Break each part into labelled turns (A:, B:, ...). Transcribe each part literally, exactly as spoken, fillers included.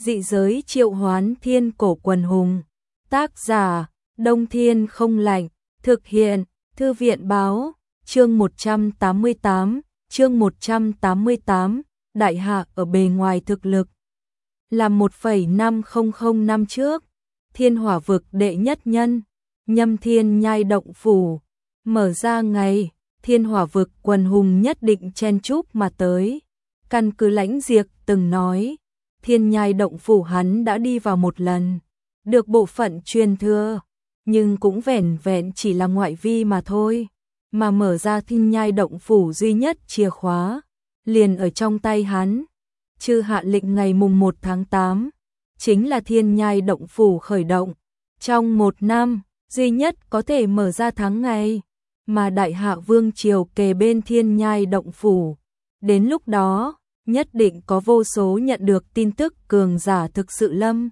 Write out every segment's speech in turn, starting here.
A: Dị giới triệu hoán thiên cổ quần hùng. Tác giả, Đông Thiên không lạnh. Thực hiện, Thư viện báo. Chương một trăm tám mươi tám, chương một trăm tám mươi tám, Đại Hạ ở bề ngoài thực lực. Là một phẩy năm không không năm trước, Thiên Hỏa vực đệ nhất nhân, Nhâm Thiên Nhai động phủ, mở ra ngày, Thiên Hỏa vực quần hùng nhất định chen chúc mà tới. Căn cứ Lãnh Diệp từng nói, Thiên Nhai động phủ hắn đã đi vào một lần, được bộ phận truyền thừa, nhưng cũng vẻn vẹn chỉ là ngoại vi mà thôi. Mà mở ra Thiên Nhai động phủ duy nhất chìa khóa, liền ở trong tay hắn. Chư hạ lệnh ngày mùng một tháng tám, chính là Thiên Nhai động phủ khởi động. Trong một năm, duy nhất có thể mở ra tháng ngày, mà Đại Hạ Vương Triều kề bên Thiên Nhai động phủ. Đến lúc đó, nhất định có vô số nhận được tin tức cường giả thực sự lâm.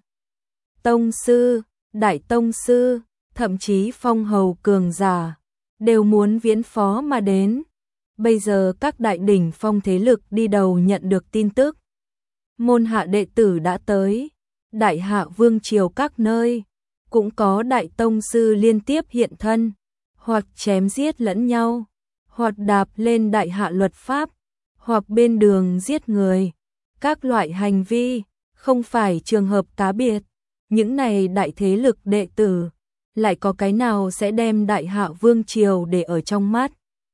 A: Tông sư, Đại Tông sư, thậm chí phong hầu cường giả, đều muốn viễn phó mà đến. Bây giờ các đại đỉnh phong thế lực đi đầu nhận được tin tức. Môn hạ đệ tử đã tới, Đại Hạ Vương Triều các nơi, cũng có đại tông sư liên tiếp hiện thân, hoặc chém giết lẫn nhau, hoặc đạp lên Đại Hạ luật pháp, hoặc bên đường giết người. Các loại hành vi, không phải trường hợp cá biệt, những này đại thế lực đệ tử, lại có cái nào sẽ đem Đại Hạ Vương Triều để ở trong mắt.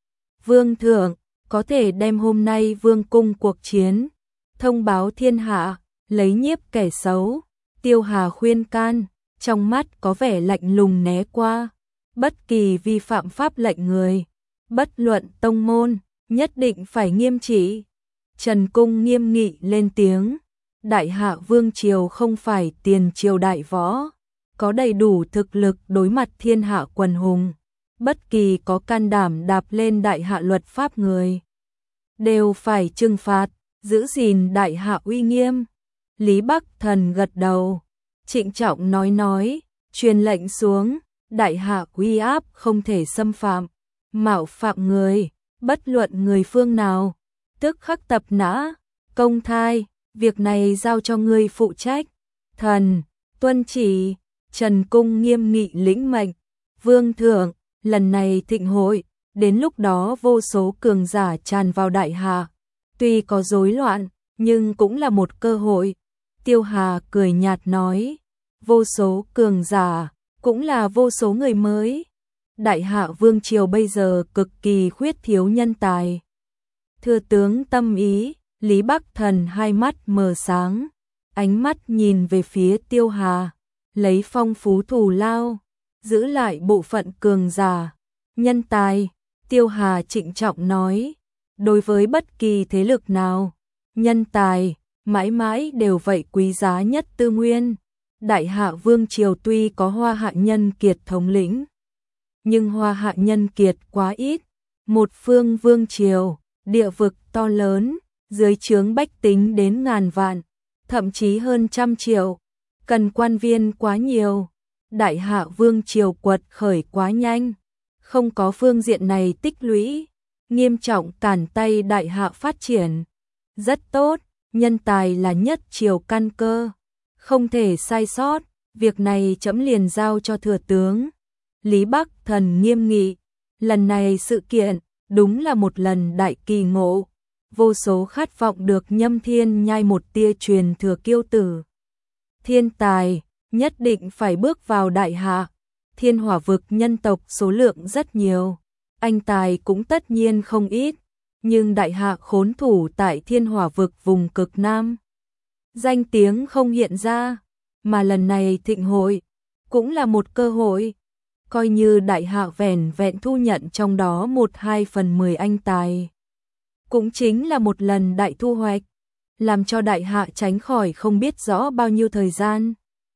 A: Vương thượng, có thể đem hôm nay Vương cung cuộc chiến, thông báo thiên hạ, lấy nhiếp kẻ xấu. Tiêu Hà khuyên can, trong mắt có vẻ lạnh lùng né qua. Bất kỳ vi phạm pháp lệnh người, bất luận tông môn, nhất định phải nghiêm trị. Trần Cung nghiêm nghị lên tiếng. Đại Hạ Vương Triều không phải tiền triều đại võ, có đầy đủ thực lực đối mặt thiên hạ quần hùng. Bất kỳ có can đảm đạp lên Đại Hạ luật pháp người, đều phải trừng phạt, giữ gìn Đại Hạ uy nghiêm. Lý Bắc Thần gật đầu, trịnh trọng nói nói, truyền lệnh xuống, Đại Hạ uy áp không thể xâm phạm, mạo phạm người, bất luận người phương nào, tức khắc tập nã, công thai, việc này giao cho ngươi phụ trách. Thần, tuân chỉ. Trần Cung nghiêm nghị lĩnh mệnh. Vương thượng, lần này thịnh hội, đến lúc đó vô số cường giả tràn vào Đại Hạ, tuy có rối loạn, nhưng cũng là một cơ hội. Tiêu Hà cười nhạt nói, vô số cường giả, cũng là vô số người mới. Đại Hạ Vương Triều bây giờ cực kỳ khuyết thiếu nhân tài. Thừa tướng tâm ý, Lý Bắc Thần hai mắt mờ sáng, ánh mắt nhìn về phía Tiêu Hà, lấy phong phú thù lao, giữ lại bộ phận cường giả, nhân tài. Tiêu Hà trịnh trọng nói, đối với bất kỳ thế lực nào, nhân tài, mãi mãi đều vậy quý giá nhất tư nguyên. Đại Hạ Vương Triều tuy có Hoa Hạ Nhân Kiệt thống lĩnh, nhưng Hoa Hạ Nhân Kiệt quá ít. Một phương Vương Triều, địa vực to lớn, dưới trướng bách tính đến ngàn vạn, thậm chí hơn trăm triệu, cần quan viên quá nhiều. Đại Hạ Vương Triều quật khởi quá nhanh, không có phương diện này tích lũy, nghiêm trọng cản tay Đại Hạ phát triển. Rất tốt, nhân tài là nhất triều căn cơ, không thể sai sót, việc này trẫm liền giao cho thừa tướng. Lý Bắc Thần nghiêm nghị, lần này sự kiện đúng là một lần đại kỳ ngộ, vô số khát vọng được Nhâm Thiên Nhai một tia truyền thừa kiêu tử. Thiên tài, nhất định phải bước vào Đại Hạ. Thiên Hỏa vực nhân tộc số lượng rất nhiều, anh tài cũng tất nhiên không ít, nhưng Đại Hạ khốn thủ tại Thiên Hỏa vực vùng cực Nam, danh tiếng không hiện ra, mà lần này thịnh hội cũng là một cơ hội. Coi như Đại Hạ vẻn vẹn thu nhận trong đó một hai phần mười anh tài, cũng chính là một lần đại thu hoạch, làm cho Đại Hạ tránh khỏi không biết rõ bao nhiêu thời gian.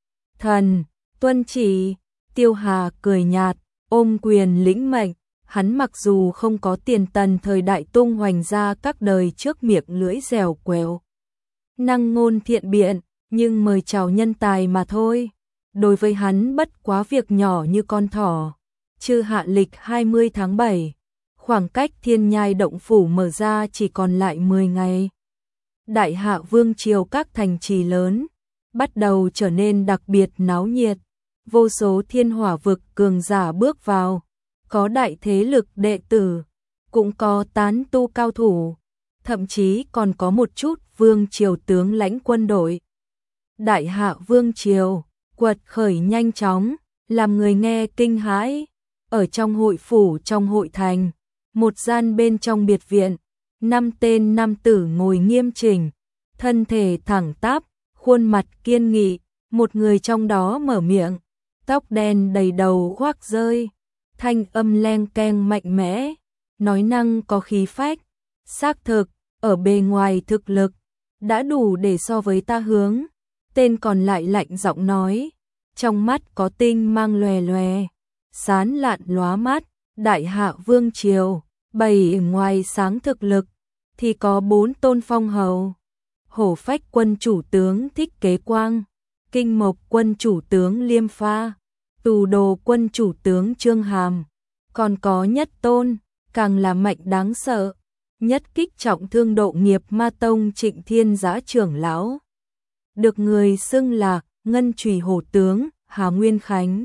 A: Thần, tuân chỉ. Tiêu Hà cười nhạt, ôm quyền lĩnh mệnh. Hắn mặc dù không có tiền tần thời đại tung hoành ra các đời trước miệng lưỡi dẻo quẹo, năng ngôn thiện biện, nhưng mời chào nhân tài mà thôi. Đối với hắn bất quá việc nhỏ như con thỏ. Chư hạ lịch hai mươi tháng bảy, khoảng cách Thiên Nhai động phủ mở ra chỉ còn lại mười ngày. Đại Hạ Vương Triều các thành trì lớn, bắt đầu trở nên đặc biệt náo nhiệt. Vô số thiên hỏa vực cường giả bước vào, có đại thế lực đệ tử, cũng có tán tu cao thủ, thậm chí còn có một chút vương triều tướng lãnh quân đội. Đại hạ vương triều, quật khởi nhanh chóng, làm người nghe kinh hãi. Ở trong hội phủ trong hội thành, một gian bên trong biệt viện, năm tên nam tử ngồi nghiêm chỉnh, thân thể thẳng tắp, khuôn mặt kiên nghị, một người trong đó mở miệng, tóc đen đầy đầu khoác rơi, thanh âm leng keng mạnh mẽ, nói năng có khí phách, xác thực, ở bề ngoài thực lực, đã đủ để so với ta hướng. Tên còn lại lạnh giọng nói, trong mắt có tinh mang lòe lòe, sán lạn lóa mắt, đại hạ vương triều, bày ngoài sáng thực lực, thì có bốn tôn phong hầu. Hổ phách quân chủ tướng Thích Kế Quang, Kinh Mộc quân chủ tướng Liêm Pha, Tù Đồ quân chủ tướng Trương Hàm, còn có nhất tôn, càng là mạnh đáng sợ, nhất kích trọng thương độ nghiệp ma tông Trịnh Thiên Giá trưởng lão. Được người xưng là Ngân Chùy Hổ tướng Hà Nguyên Khánh.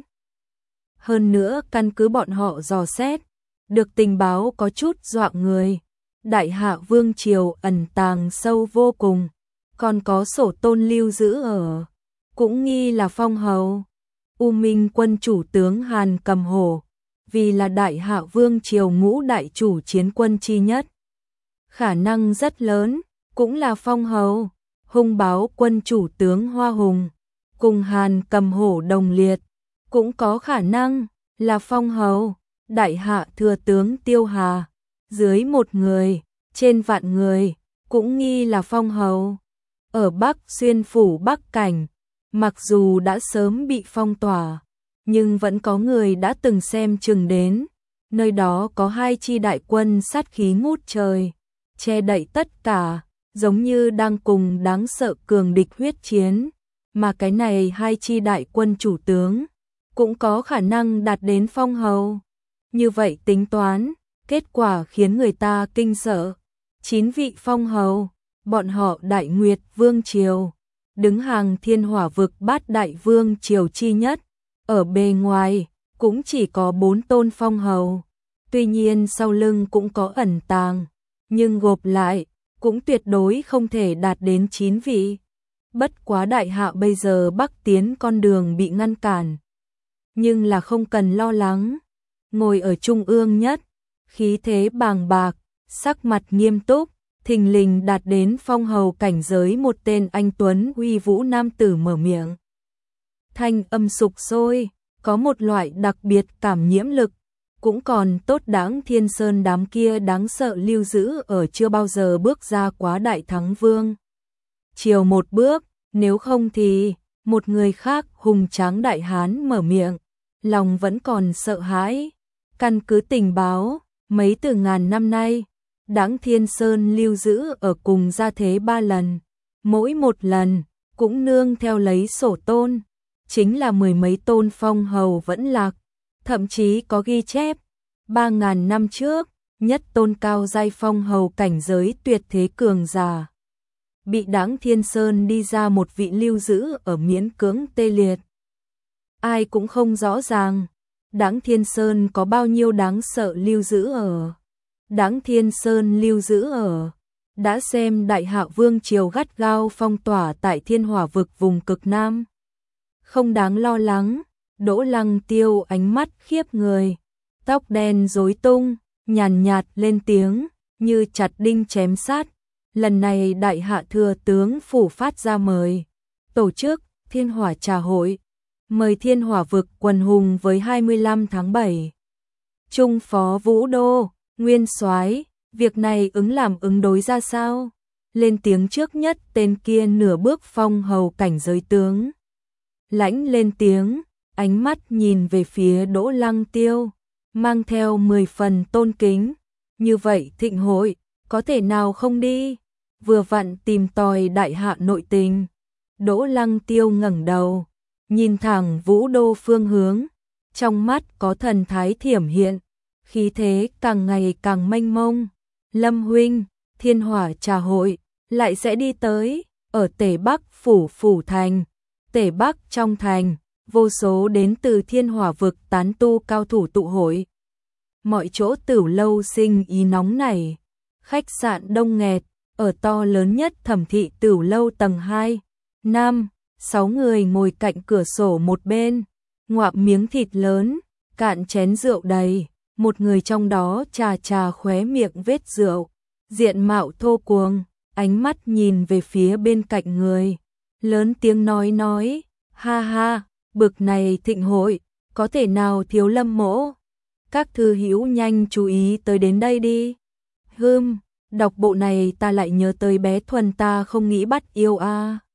A: Hơn nữa căn cứ bọn họ dò xét, được tình báo có chút dọa người. Đại hạ vương triều ẩn tàng sâu vô cùng, còn có sổ tôn lưu giữ ở, cũng nghi là phong hầu. U Minh quân chủ tướng Hàn Cầm Hổ, vì là đại hạ vương triều ngũ đại chủ chiến quân chi nhất, khả năng rất lớn, cũng là phong hầu. Hung báo quân chủ tướng Hoa Hùng, cùng Hàn Cầm Hổ đồng liệt, cũng có khả năng là phong hầu. Đại hạ thừa tướng Tiêu Hà, dưới một người, trên vạn người, cũng nghi là phong hầu. Ở Bắc Xuyên phủ Bắc Cảnh, mặc dù đã sớm bị phong tỏa, nhưng vẫn có người đã từng xem chừng đến. Nơi đó có hai chi đại quân sát khí ngút trời, che đậy tất cả, giống như đang cùng đáng sợ cường địch huyết chiến. Mà cái này hai chi đại quân chủ tướng, cũng có khả năng đạt đến phong hầu. Như vậy tính toán, kết quả khiến người ta kinh sợ. Chín vị phong hầu, bọn họ Đại Nguyệt Vương Triều, đứng hàng thiên hỏa vực bát đại vương triều chi nhất. Ở bề ngoài, cũng chỉ có bốn tôn phong hầu. Tuy nhiên sau lưng cũng có ẩn tàng, nhưng gộp lại, cũng tuyệt đối không thể đạt đến chín vị. Bất quá đại hạ bây giờ bắc tiến con đường bị ngăn cản. Nhưng là không cần lo lắng. Ngồi ở trung ương nhất, khí thế bàng bạc, sắc mặt nghiêm túc, thình lình đạt đến phong hầu cảnh giới một tên anh tuấn uy vũ nam tử mở miệng. Thanh âm sục sôi, có một loại đặc biệt cảm nhiễm lực, cũng còn tốt đáng Thiên Sơn đám kia đáng sợ lưu giữ ở chưa bao giờ bước ra quá đại thắng vương. Chiều một bước, nếu không thì, một người khác hùng tráng đại hán mở miệng, lòng vẫn còn sợ hãi. Căn cứ tình báo, mấy từ ngàn năm nay, đáng Thiên Sơn lưu giữ ở cùng gia thế ba lần, mỗi một lần, cũng nương theo lấy sổ tôn, chính là mười mấy tôn phong hầu vẫn lạc, thậm chí có ghi chép, ba ngàn năm trước, nhất tôn cao giai phong hầu cảnh giới tuyệt thế cường giả. Bị đáng Thiên Sơn đi ra một vị lưu giữ ở miễn cưỡng tê liệt. Ai cũng không rõ ràng, đáng Thiên Sơn có bao nhiêu đáng sợ lưu giữ ở. Đáng Thiên Sơn lưu giữ ở, đã xem đại hạ vương triều gắt gao phong tỏa tại thiên hỏa vực vùng cực Nam. Không đáng lo lắng, Đỗ Lăng Tiêu ánh mắt khiếp người, tóc đen rối tung, nhàn nhạt lên tiếng, như chặt đinh chém sát. Lần này đại hạ thừa tướng phủ phát ra mời, tổ chức thiên hỏa trà hội, mời thiên hỏa vực quần hùng với hai mươi lăm tháng bảy. Trung phó Vũ Đô, Nguyên soái, việc này ứng làm ứng đối ra sao? Lên tiếng trước nhất tên kia nửa bước phong hầu cảnh giới tướng. Lãnh lên tiếng, ánh mắt nhìn về phía Đỗ Lăng Tiêu, mang theo mười phần tôn kính. Như vậy thịnh hội, có thể nào không đi? Vừa vặn tìm tòi đại hạ nội tình. Đỗ Lăng Tiêu ngẩng đầu, nhìn thẳng Vũ Đô phương hướng, trong mắt có thần thái thiểm hiện, khí thế càng ngày càng mênh mông. Lâm huynh, thiên hỏa trà hội, lại sẽ đi tới, ở Tề Bắc phủ phủ thành, Tể Bắc trong thành, vô số đến từ Thiên Hỏa vực tán tu cao thủ tụ hội. Mọi chỗ Tửu lâu sinh ý nóng nảy, khách sạn đông nghẹt, ở to lớn nhất Thẩm thị Tửu lâu tầng hai, năm, sáu người ngồi cạnh cửa sổ một bên, ngoạm miếng thịt lớn, cạn chén rượu đầy, một người trong đó trà trà khóe miệng vết rượu, diện mạo thô cuồng, ánh mắt nhìn về phía bên cạnh người, lớn tiếng nói nói, ha ha, bực này thịnh hội, có thể nào thiếu Lâm mỗ? Các thư hữu nhanh chú ý tới đến đây đi. Hừm, đọc bộ này ta lại nhớ tới bé Thuần ta không nghĩ bắt yêu a. À.